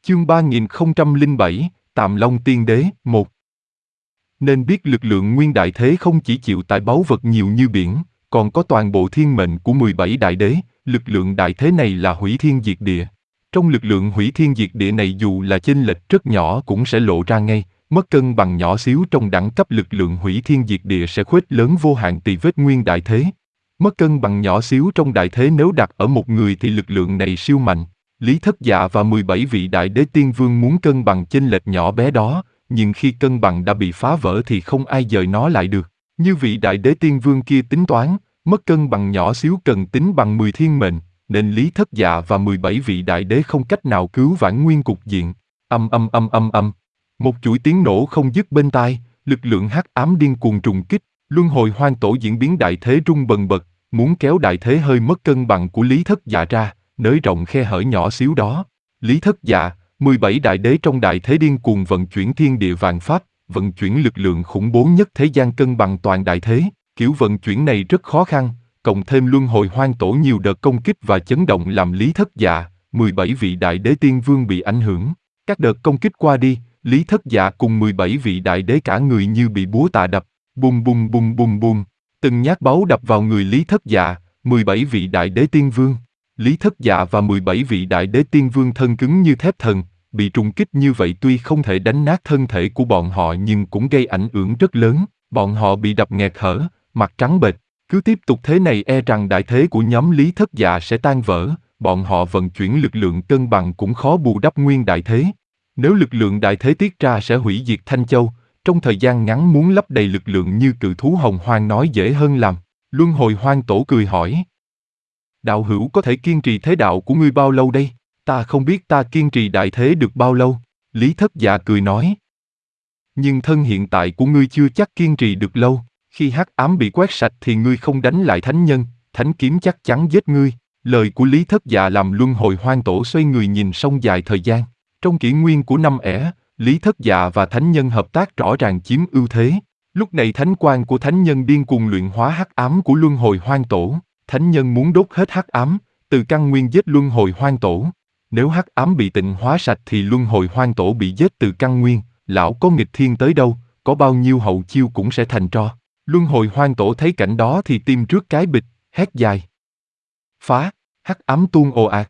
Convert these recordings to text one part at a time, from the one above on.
Chương 3007, Tạm Long Tiên Đế, 1. Nên biết lực lượng nguyên đại thế không chỉ chịu tải báu vật nhiều như biển, còn có toàn bộ thiên mệnh của 17 đại đế, lực lượng đại thế này là hủy thiên diệt địa. Trong lực lượng hủy thiên diệt địa này dù là chênh lệch rất nhỏ cũng sẽ lộ ra ngay, mất cân bằng nhỏ xíu trong đẳng cấp lực lượng hủy thiên diệt địa sẽ khuếch lớn vô hạn tỳ vết nguyên đại thế. Mất cân bằng nhỏ xíu trong đại thế nếu đặt ở một người thì lực lượng này siêu mạnh. Lý Thất Dạ và 17 vị đại đế tiên vương muốn cân bằng chênh lệch nhỏ bé đó, nhưng khi cân bằng đã bị phá vỡ thì không ai dời nó lại được. Như vị đại đế tiên vương kia tính toán, mất cân bằng nhỏ xíu cần tính bằng 10 thiên mệnh, nên Lý Thất Dạ và 17 vị đại đế không cách nào cứu vãn nguyên cục diện. Một chuỗi tiếng nổ không dứt bên tai, lực lượng hắc ám điên cuồng trùng kích, luân hồi hoang tổ diễn biến đại thế rung bần bật, muốn kéo đại thế hơi mất cân bằng của Lý Thất Dạ ra, nới rộng khe hở nhỏ xíu đó. Lý Thất Dạ, 17 đại đế trong đại thế điên cuồng vận chuyển thiên địa vạn pháp, vận chuyển lực lượng khủng bố nhất thế gian cân bằng toàn đại thế. Kiểu vận chuyển này rất khó khăn, cộng thêm luân hồi hoang tổ nhiều đợt công kích và chấn động làm Lý Thất Dạ, 17 vị đại đế tiên vương bị ảnh hưởng. Các đợt công kích qua đi, Lý Thất Dạ cùng 17 vị đại đế cả người như bị búa tạ đập, bum bum bum bum bum, từng nhát báu đập vào người Lý Thất Dạ, 17 vị đại đế tiên vương. Lý Thất Dạ và 17 vị đại đế tiên vương thân cứng như thép thần, bị trùng kích như vậy tuy không thể đánh nát thân thể của bọn họ nhưng cũng gây ảnh hưởng rất lớn, bọn họ bị đập nghẹt thở, mặt trắng bệch. Cứ tiếp tục thế này e rằng đại thế của nhóm Lý Thất Dạ sẽ tan vỡ, bọn họ vận chuyển lực lượng cân bằng cũng khó bù đắp nguyên đại thế. Nếu lực lượng đại thế tiết ra sẽ hủy diệt Thanh Châu, trong thời gian ngắn muốn lấp đầy lực lượng như cự thú hồng hoang nói dễ hơn làm. Luân hồi hoang tổ cười hỏi. Đạo hữu có thể kiên trì thế đạo của ngươi bao lâu đây? Ta không biết ta kiên trì đại thế được bao lâu. Lý Thất Dạ cười nói. Nhưng thân hiện tại của ngươi chưa chắc kiên trì được lâu. Khi hắc ám bị quét sạch thì ngươi không đánh lại thánh nhân, thánh kiếm chắc chắn giết ngươi. Lời của Lý Thất Dạ làm luân hồi hoang tổ xoay người nhìn sông dài thời gian. Trong kỷ nguyên của năm ẻ, Lý Thất Dạ và thánh nhân hợp tác rõ ràng chiếm ưu thế. Lúc này thánh quang của thánh nhân điên cuồng luyện hóa hắc ám của luân hồi hoang tổ. Thánh nhân muốn đốt hết hắc ám, từ căn nguyên giết luân hồi hoang tổ. Nếu hắc ám bị tịnh hóa sạch thì luân hồi hoang tổ bị giết từ căn nguyên. Lão có nghịch thiên tới đâu, có bao nhiêu hậu chiêu cũng sẽ thành tro. Luân hồi hoang tổ thấy cảnh đó thì tim trước cái bịch, hét dài. Phá, hắc ám tuôn ồ ạt,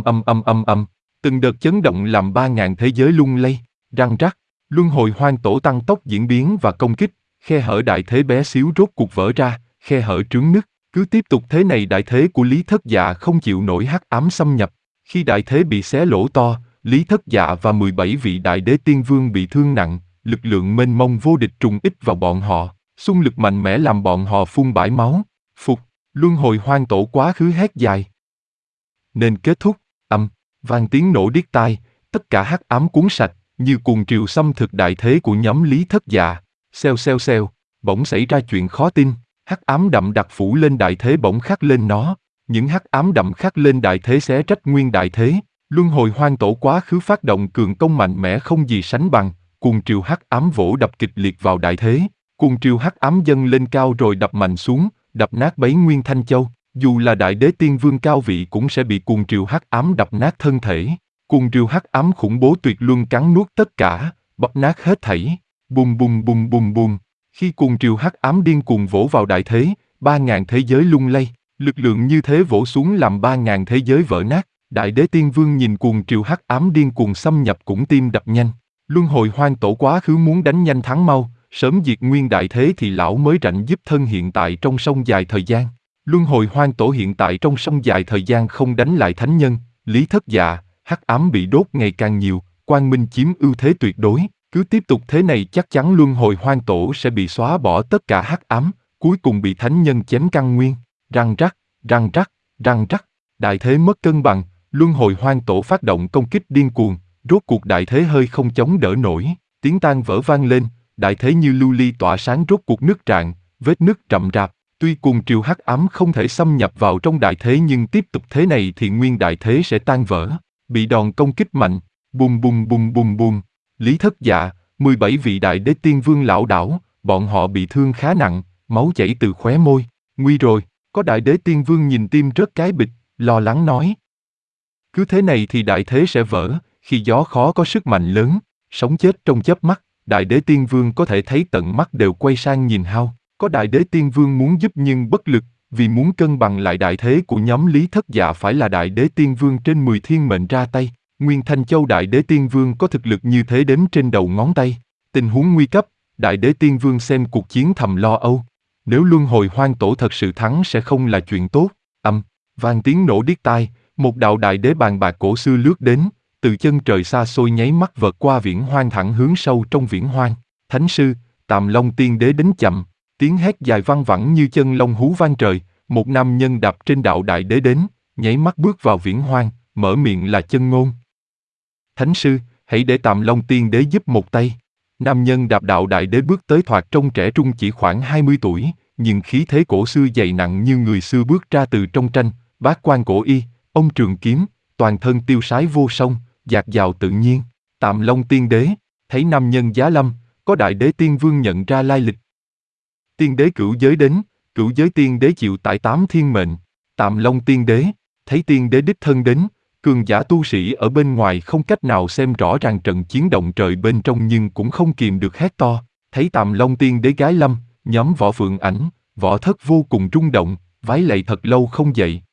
từng đợt chấn động làm 3.000 thế giới lung lay, răng rắc. Luân hồi hoang tổ tăng tốc diễn biến và công kích, khe hở đại thế bé xíu rốt cuộc vỡ ra, khe hở trướng nứt. Cứ tiếp tục thế này đại thế của Lý Thất Dạ không chịu nổi hắc ám xâm nhập. Khi đại thế bị xé lỗ to, Lý Thất Dạ và 17 vị đại đế tiên vương bị thương nặng, lực lượng mênh mông vô địch trùng ích vào bọn họ, xung lực mạnh mẽ làm bọn họ phun bãi máu. Phục, luân hồi hoang tổ quá khứ hét dài. Nên kết thúc, vang tiếng nổ điếc tai, tất cả hắc ám cuốn sạch, như cuồng triều xâm thực đại thế của nhóm Lý Thất Dạ. Xèo, bỗng xảy ra chuyện khó tin. Hắc ám đậm đặc phủ lên đại thế bỗng khắc lên nó, những hắc ám đậm khắc lên đại thế xé rách nguyên đại thế. Luân hồi hoang tổ quá khứ phát động cường công mạnh mẽ không gì sánh bằng, cuồng triều hắc ám vỗ đập kịch liệt vào đại thế, cuồng triều hắc ám dâng lên cao rồi đập mạnh xuống, đập nát bấy nguyên Thanh Châu. Dù là đại đế tiên vương cao vị cũng sẽ bị cuồng triều hắc ám đập nát thân thể. Cuồng triều hắc ám khủng bố tuyệt luân cắn nuốt tất cả, bóp nát hết thảy. Bum bum bum bum bum. Khi cuồng triều hắc ám điên cuồng vỗ vào đại thế, 3.000 thế giới lung lay, lực lượng như thế vỗ xuống làm 3.000 thế giới vỡ nát. Đại đế tiên vương nhìn cuồng triều hắc ám điên cuồng xâm nhập cũng tim đập nhanh. Luân hồi hoang tổ quá khứ muốn đánh nhanh thắng mau, sớm diệt nguyên đại thế thì lão mới rảnh giúp thân hiện tại trong sông dài thời gian. Luân hồi hoang tổ hiện tại trong sông dài thời gian không đánh lại thánh nhân, Lý Thất Dạ, hắc ám bị đốt ngày càng nhiều, quang minh chiếm ưu thế tuyệt đối. Cứ tiếp tục thế này chắc chắn luân hồi hoang tổ sẽ bị xóa bỏ tất cả hắc ám, cuối cùng bị thánh nhân chém căn nguyên. Răng rắc, đại thế mất cân bằng, luân hồi hoang tổ phát động công kích điên cuồng, rốt cuộc đại thế hơi không chống đỡ nổi, tiếng tan vỡ vang lên, đại thế như lưu ly tỏa sáng rốt cuộc nứt rạn, vết nứt rậm rạp. Tuy cuồng triều hắc ám không thể xâm nhập vào trong đại thế nhưng tiếp tục thế này thì nguyên đại thế sẽ tan vỡ, bị đòn công kích mạnh, bum bum bum bum bum. Lý Thất Dạ, 17 vị đại đế tiên vương lão đảo, bọn họ bị thương khá nặng, máu chảy từ khóe môi. Nguy rồi, có đại đế tiên vương nhìn tim rớt cái bịch, lo lắng nói. Cứ thế này thì đại thế sẽ vỡ, Khi gió khó có sức mạnh lớn, sống chết trong chớp mắt, Đại Đế Tiên Vương có thể thấy tận mắt đều quay sang nhìn Hao. Có Đại Đế Tiên Vương muốn giúp nhưng bất lực, vì muốn cân bằng lại đại thế của nhóm Lý Thất Dạ phải là Đại Đế Tiên Vương trên 10 thiên mệnh ra tay. Nguyên Thanh Châu Đại Đế Tiên Vương có thực lực như thế đếm trên đầu ngón tay. Tình huống nguy cấp, Đại Đế Tiên Vương xem cuộc chiến thầm lo âu. Nếu luân hồi hoang tổ thật sự thắng sẽ không là chuyện tốt. Vang tiếng nổ điếc tai, một đạo đại đế bàn bạc cổ xưa lướt đến, từ chân trời xa xôi nháy mắt vượt qua viễn hoang thẳng hướng sâu trong viễn hoang. Thánh sư, Tàm Long Tiên Đế đến chậm, tiếng hét dài vang vẳng như chân long hú vang trời, một nam nhân đạp trên đạo đại đế đến, nháy mắt bước vào viễn hoang, mở miệng là Chân Ngôn. Thánh sư, hãy để Tàm Long Tiên Đế giúp một tay. Nam nhân đạp đạo đại đế bước tới thoạt trông trẻ trung chỉ khoảng 20 tuổi, nhưng khí thế cổ xưa dày nặng như người xưa bước ra từ trong tranh, bát quan cổ y, ông trường kiếm, toàn thân tiêu sái vô song, dạt dào tự nhiên. Tàm Long Tiên Đế, thấy nam nhân giá lâm, có Đại Đế Tiên Vương nhận ra lai lịch. Tiên Đế cửu giới đến, cửu giới Tiên Đế chịu tải 8 thiên mệnh. Tàm Long Tiên Đế, thấy Tiên Đế đích thân đến, cường giả tu sĩ ở bên ngoài không cách nào xem rõ ràng trận chiến động trời bên trong nhưng cũng không kìm được hét to. Thấy Tàm Long Tiên Đế gái lâm, nhóm Võ Phượng Ảnh, Võ Thất vô cùng rung động, vái lạy thật lâu không dậy.